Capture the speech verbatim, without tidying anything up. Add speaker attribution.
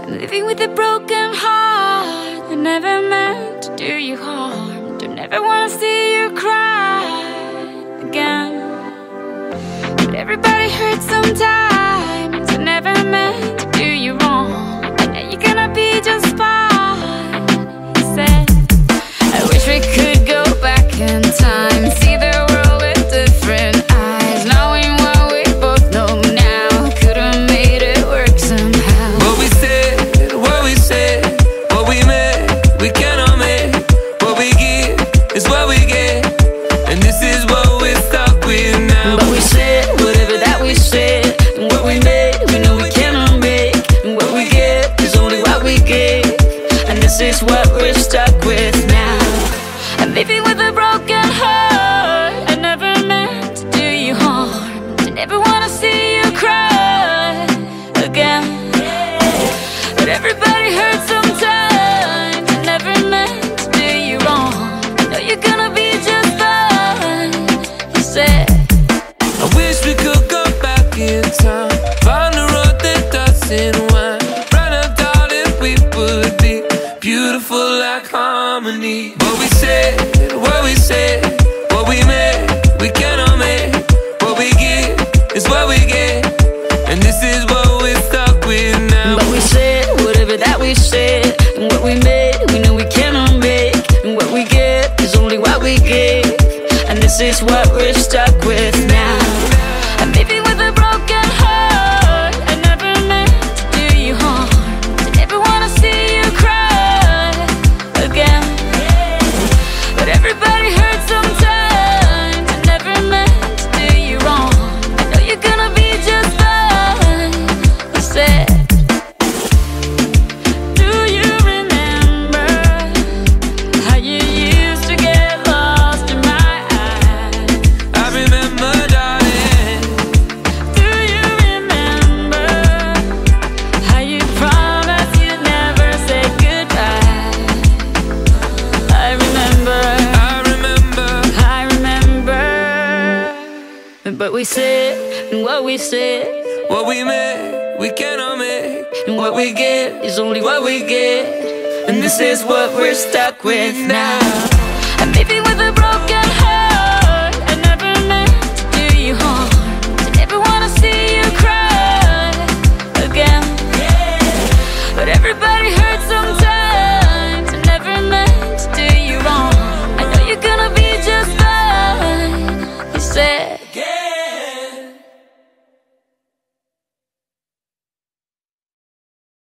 Speaker 1: I'm living with a broken heart. I never meant to do you harm. Don't ever wanna see you cry again. But everybody hurts sometimes. I never meant to do you wrong. And now you're gonna be just fine. He said, I wish we could go back in time, see the world with different eyes, knowing what we both know now. Could've made it work somehow.
Speaker 2: What we said, what we said, what we made, we cannot make. What we give is what we get, and this is what we're stuck with now.
Speaker 1: But we said whatever that we said, and what we made, we know we cannot make. And what we get is only what we get, and this is what we're stuck with now. I'm living with a broken heart. I never meant to do you harm. I never wanna see you cry again. But everybody hurts sometimes. I never meant to do you wrong. I know you're gonna be just fine. He said,
Speaker 2: I wish we could go back in time, find a road that doesn't wind, run out thought if we would be beautiful like harmony. What we said, what we said, what we made, we cannot make. What we give is what we get, and this is what we're stuck with now.
Speaker 1: but we said whatever that we said, and what we made, we know we cannot make. And what we get is only what we get, and this is what we're stuck with now. I'm living with a broken heart. I never meant to do you harm. I never wanna see you cry again. But everybody hurts sometimes. I never meant to do you wrong. I know you're gonna be just fine. I said, do you remember how you used to get lost in my eyes?
Speaker 2: I remember, darling.
Speaker 1: Do you remember how you promised you'd never say goodbye? I remember,
Speaker 2: I remember.
Speaker 1: I remember. But we said, and what we said,
Speaker 2: What we made, we cannot make.
Speaker 1: and what we get is only what we get, and this is what we're stuck with now.